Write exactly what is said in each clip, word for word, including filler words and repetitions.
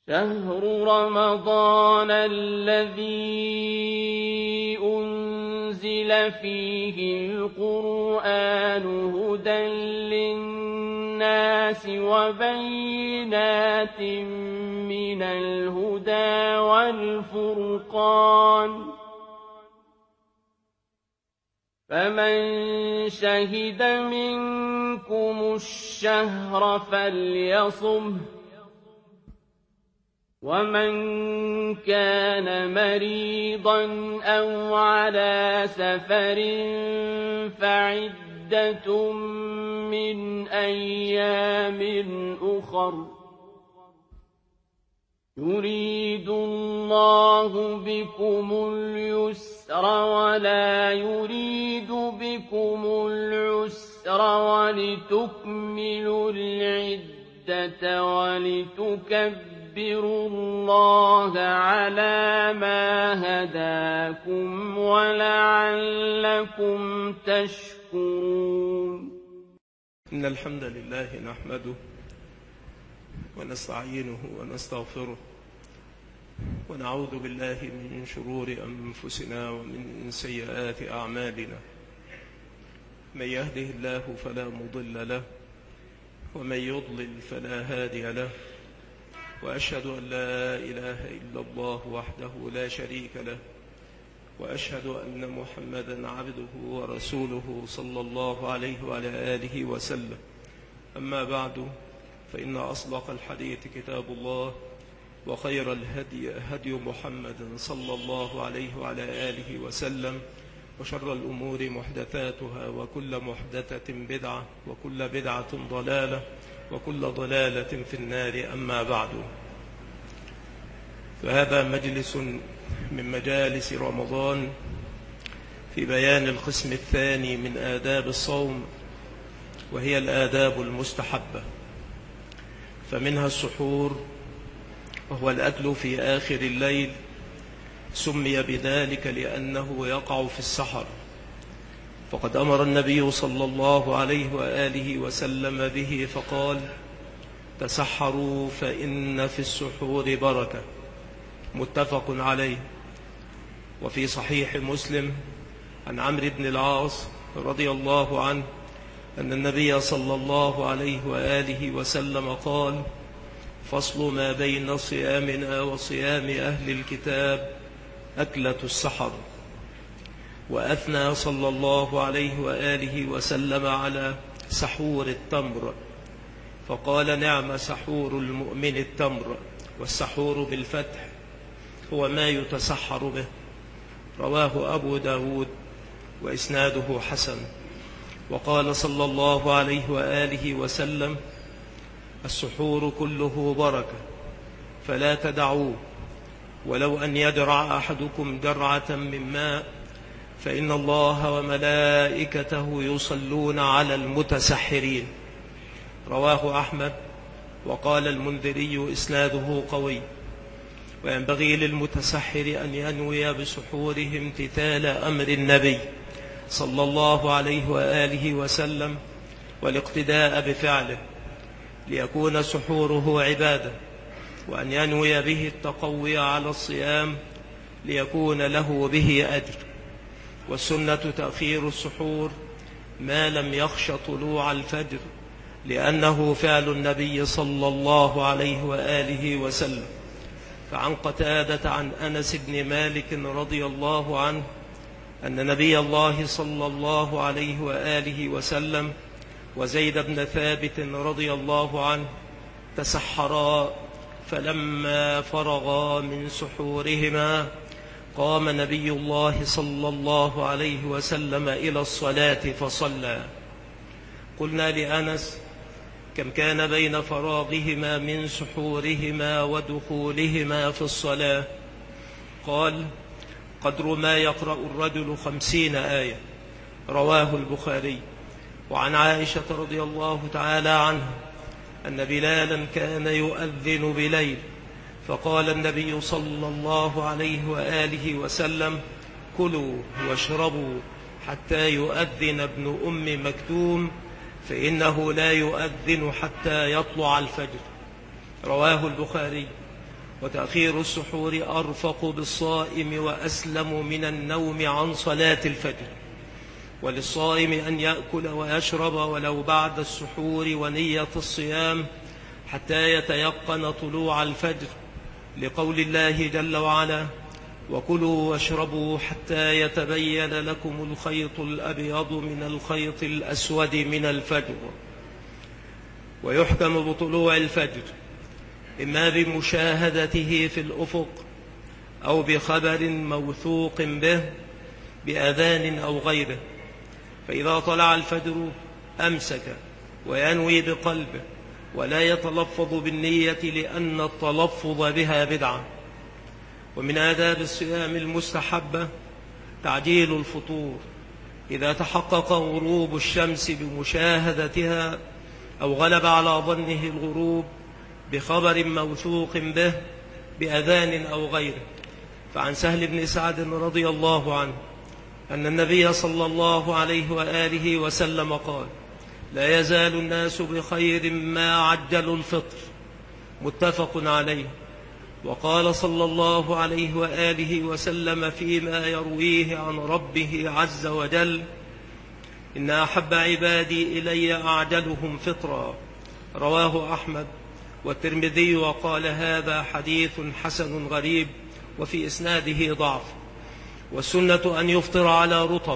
شهر رمضان الذي أنزل فيه القرآن هدى للناس وبينات من الهدى والفرقان فمن شهد منكم الشهر فليصمه ومن كان مريضا أو على سفر فعدة من أيام أخر يريد الله بكم اليسر ولا يريد بكم العسر ولتكملوا العدة ولتكبروا اذكروا الله على ما هداكم ولعلكم تشكرون. إن الحمد لله نحمده ونستعينه ونستغفره ونعوذ بالله من شرور أنفسنا ومن سيئات أعمالنا. من يهده الله فلا مضل له ومن يضلل فلا هادي له، وأشهد أن لا إله إلا الله وحده لا شريك له، وأشهد أن محمدا عبده ورسوله صلى الله عليه وعلى آله وسلم. أما بعد، فإن أصدق الحديث كتاب الله، وخير الهدي هدي محمد صلى الله عليه وعلى آله وسلم، وشر الأمور محدثاتها، وكل محدثة بدعة، وكل بدعة ضلالة، وكل ضلالة في النار. أما بعد، فهذا مجلس من مجالس رمضان في بيان القسم الثاني من آداب الصوم، وهي الآداب المستحبة. فمنها السحور، وهو الأكل في آخر الليل، سمي بذلك لأنه يقع في السحر، فقد أمر النبي صلى الله عليه وآله وسلم به فقال: تسحروا فإن في السحور بركة. متفق عليه. وفي صحيح مسلم عن عمرو بن العاص رضي الله عنه أن النبي صلى الله عليه وآله وسلم قال: فصل ما بين صيامنا وصيام أهل الكتاب أكلة السحر. وأثنى صلى الله عليه وآله وسلم على سحور التمر، فقال: نعم سحور المؤمن التمر. والسحور بالفتح هو ما يتسحر به. رواه أبو داود وإسناده حسن. وقال صلى الله عليه وآله وسلم: السحور كله بركة فلا تدعوه، ولو أن يدرع أحدكم درعة من ماء، فإن الله وملائكته يصلون على المتسحرين. رواه أحمد. وقال المنذري: إسناده قوي. وينبغي للمتسحر أن ينوي بسحوره امتثال أمر النبي صلى الله عليه وآله وسلم والاقتداء بفعله، ليكون سحوره عبادة، وأن ينوي به التقوي على الصيام ليكون له به أجر. والسنة تأخير السحور ما لم يخش طلوع الفجر، لأنه فعل النبي صلى الله عليه وآله وسلم. فعن قتادة عن أنس بن مالك رضي الله عنه أن نبي الله صلى الله عليه وآله وسلم وزيد بن ثابت رضي الله عنه تسحرا، فلما فرغا من سحورهما قام نبي الله صلى الله عليه وسلم إلى الصلاة فصلى. قلنا لأنس: كم كان بين فراغهما من سحورهما ودخولهما في الصلاة؟ قال: قدر ما يقرأ الرجل خمسين آية. رواه البخاري. وعن عائشة رضي الله تعالى عنها أن بلالا كان يؤذن بليل، فقال النبي صلى الله عليه وآله وسلم: كلوا واشربوا حتى يؤذن ابن أم مكتوم، فإنه لا يؤذن حتى يطلع الفجر. رواه البخاري. وتأخير السحور أرفق بالصائم وأسلم من النوم عن صلاة الفجر. وللصائم أن يأكل ويشرب ولو بعد السحور ونية الصيام حتى يتيقن طلوع الفجر، لقول الله جل وعلا: وكلوا واشربوا حتى يتبين لكم الخيط الأبيض من الخيط الأسود من الفجر. ويحكم بطلوع الفجر إما بمشاهدته في الأفق أو بخبر موثوق به بأذان أو غيره. فإذا طلع الفجر أمسك وينوي بقلبه ولا يتلفظ بالنية، لأن التلفظ بها بدعة. ومن آداب الصيام المستحبة تعجيل الفطور إذا تحقق غروب الشمس بمشاهدتها أو غلب على ظنه الغروب بخبر موثوق به بأذان أو غيره. فعن سهل بن سعد رضي الله عنه أن النبي صلى الله عليه وآله وسلم قال: لا يزال الناس بخير ما عجلوا الفطر، متفق عليه. وقال صلى الله عليه وآله وسلم فيما يرويه عن ربه عز وجل: إن أحب عبادي إلي أعجلهم فطرا، رواه أحمد والترمذي، وقال: هذا حديث حسن غريب وفي إسناده ضعف. والسنة أن يفطر على رطب،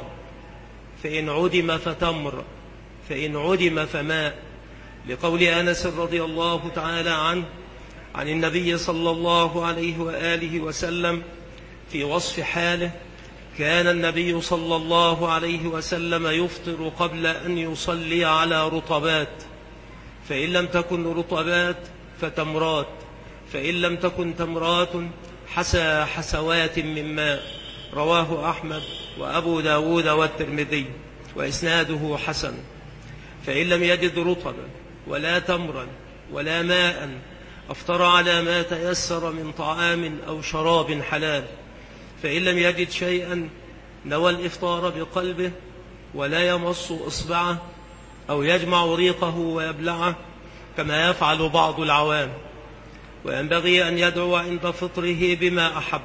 فإن عدم فتمر، فإن عدم فماء، لقول أنس رضي الله تعالى عنه عن النبي صلى الله عليه وآله وسلم في وصف حاله: كان النبي صلى الله عليه وسلم يفطر قبل أن يصلي على رطبات، فإن لم تكن رطبات فتمرات، فإن لم تكن تمرات حسى حسوات من ماء، رواه أحمد وأبو داود والترمذي، وإسناده حسن. فإن لم يجد رطبا ولا تمرا ولا ماء أفطر على ما تيسر من طعام أو شراب حلال. فإن لم يجد شيئا نوى الإفطار بقلبه ولا يمص إصبعه أو يجمع ريقه ويبلعه كما يفعل بعض العوام. وينبغي أن يدعو عند فطره بما أحب.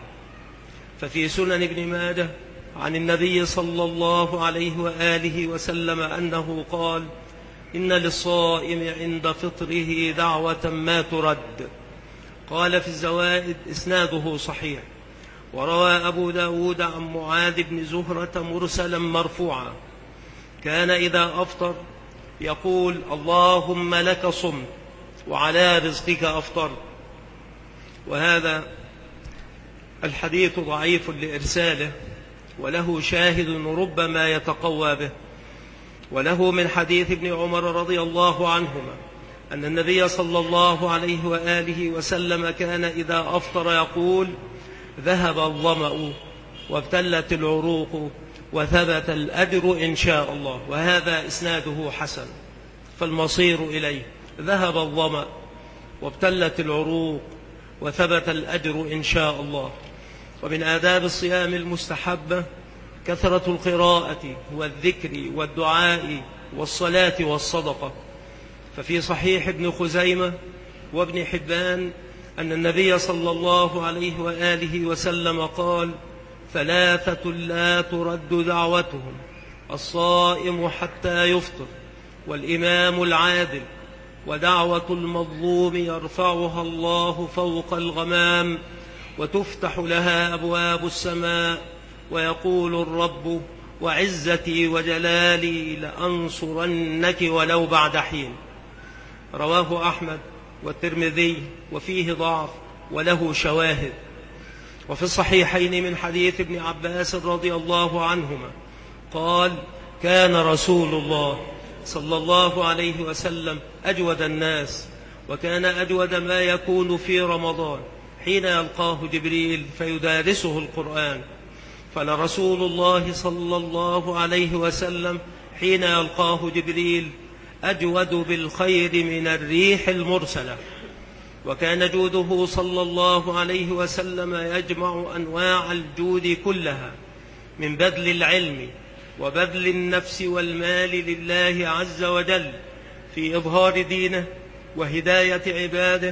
ففي سنن ابن ماجه عن النبي صلى الله عليه وآله وسلم أنه قال: إن للصائم عند فطره دعوة ما ترد. قال في الزوائد: إسناده صحيح. وروى أبو داود عن معاذ بن زهرة مرسلا مرفوعا: كان إذا أفطر يقول: اللهم لك صمت وعلى رزقك أفطرت. وهذا الحديث ضعيف لإرساله، وله شاهد ربما يتقوى به. وله من حديث ابن عمر رضي الله عنهما أن النبي صلى الله عليه وآله وسلم كان إذا أفطر يقول: ذهب الظمأ وابتلت العروق وثبت الأجر إن شاء الله. وهذا إسناده حسن، فالمصير إليه. ذهب الظمأ وابتلت العروق وثبت الأجر إن شاء الله. ومن آداب الصيام المستحبة كثرة القراءة والذكر والدعاء والصلاة والصدقة. ففي صحيح ابن خزيمة وابن حبان أن النبي صلى الله عليه وآله وسلم قال: ثلاثة لا ترد دعوتهم: الصائم حتى يفطر، والإمام العادل، ودعوة المظلوم يرفعها الله فوق الغمام، وتفتح لها أبواب السماء، ويقول الرب: وعزتي وجلالي لأنصرنك ولو بعد حين. رواه أحمد والترمذي، وفيه ضعف وله شواهد. وفي الصحيحين من حديث ابن عباس رضي الله عنهما قال: كان رسول الله صلى الله عليه وسلم أجود الناس، وكان أجود ما يكون في رمضان حين يلقاه جبريل فيدارسه القرآن. فلرسول الله صلى الله عليه وسلم حين يلقاه جبريل أجود بالخير من الريح المرسلة. وكان جوده صلى الله عليه وسلم يجمع أنواع الجود كلها، من بذل العلم وبذل النفس والمال لله عز وجل في إظهار دينه وهداية عباده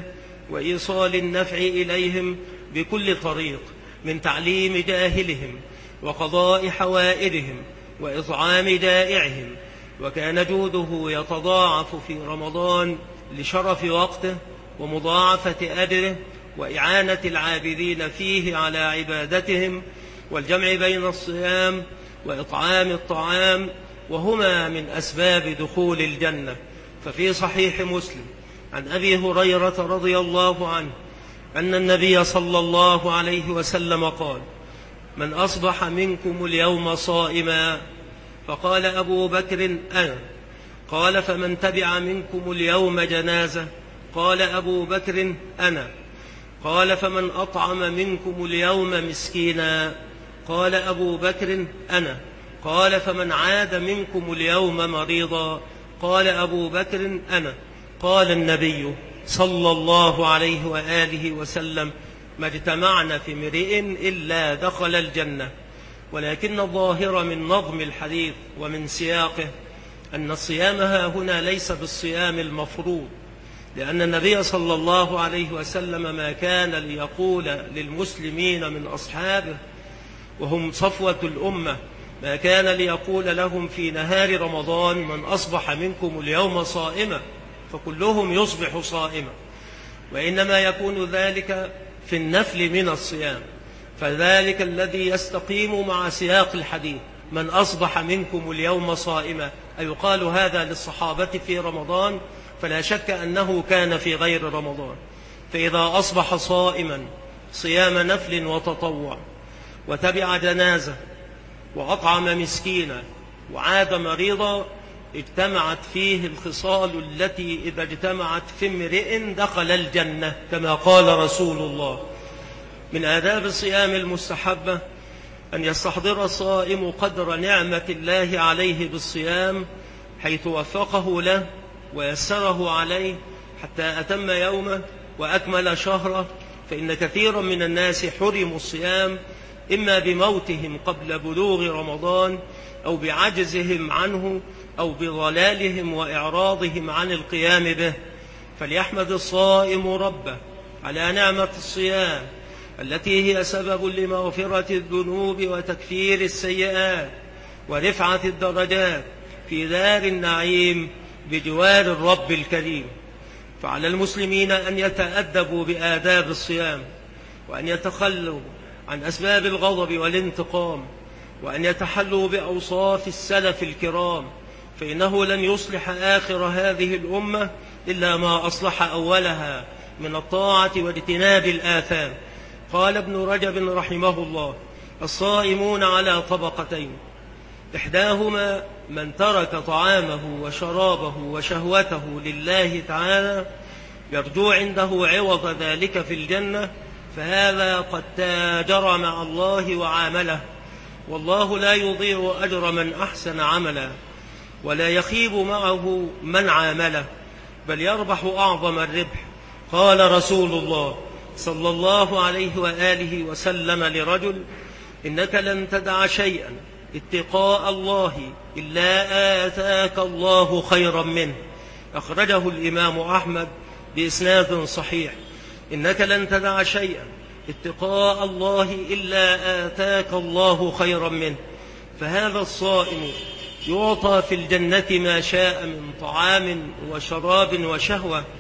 وإيصال النفع إليهم بكل طريق، من تعليم جاهلهم وقضاء حوائجهم وإطعام جائعهم. وكان جوده يتضاعف في رمضان لشرف وقته ومضاعفة أجره وإعانة العابدين فيه على عبادتهم، والجمع بين الصيام وإطعام الطعام، وهما من أسباب دخول الجنة. ففي صحيح مسلم عن أبي هريرة رضي الله عنه أن النبي صلى الله عليه وسلم قال: من أصبح منكم اليوم صائما، فقال أبو بكر: أنا. قال: فمن تبع منكم اليوم جنازة، قال أبو بكر: أنا. قال: فمن أطعم منكم اليوم مسكينا، قال أبو بكر: أنا. قال: فمن عاد منكم اليوم مريضا، قال أبو بكر: أنا. قال النبي صلى الله عليه وآله وسلم: ما اجتمعنا في امرئ إلا دخل الجنة. ولكن الظاهر من نظم الحديث ومن سياقه أن الصيام ها هنا ليس بالصيام المفروض، لأن النبي صلى الله عليه وسلم ما كان ليقول للمسلمين من أصحابه وهم صفوة الأمة، ما كان ليقول لهم في نهار رمضان: من أصبح منكم اليوم صائما، فكلهم يصبح صائما، وإنما يكون ذلك في النفل من الصيام. فذلك الذي يستقيم مع سياق الحديث: من أصبح منكم اليوم صائما، أيقال هذا للصحابة في رمضان؟ فلا شك أنه كان في غير رمضان. فإذا أصبح صائما صيام نفل وتطوع، وتبع جنازة، وأطعم مسكينا، وعاد مريضا، اجتمعت فيه الخصال التي إذا اجتمعت في امرئ دخل الجنة، كما قال رسول الله. من آداب الصيام المستحبة أن يستحضر الصائم قدر نعمة الله عليه بالصيام، حيث وفقه له ويسره عليه حتى أتم يومه وأكمل شهره. فإن كثيرا من الناس حرموا الصيام إما بموتهم قبل بلوغ رمضان، أو بعجزهم عنه، أو بضلالهم وإعراضهم عن القيام به. فليحمد الصائم ربه على نعمة الصيام التي هي سبب لمغفرة الذنوب وتكفير السيئات ورفعة الدرجات في دار النعيم بجوار الرب الكريم. فعلى المسلمين أن يتأدبوا بآداب الصيام، وأن يتخلوا عن أسباب الغضب والانتقام، وأن يتحلوا بأوصاف السلف الكرام، فإنه لن يصلح آخر هذه الأمة إلا ما أصلح أولها من الطاعة واجتناب الآثام. قال ابن رجب رحمه الله: الصائمون على طبقتين، إحداهما من ترك طعامه وشرابه وشهوته لله تعالى يرجو عنده عوض ذلك في الجنة، فهذا قد تاجر مع الله وعامله، والله لا يضيع أجر من أحسن عملا، ولا يخيب معه من عامله، بل يربح أعظم الربح. قال رسول الله صلى الله عليه وآله وسلم لرجل: إنك لن تدع شيئا اتقاء الله إلا آتاك الله خيرا منه. أخرجه الإمام أحمد بإسناد صحيح. إنك لن تدع شيئا اتقاء الله إلا آتاك الله خيرا منه. فهذا الصائم يعطى في الجنة ما شاء من طعام وشراب وشهوة،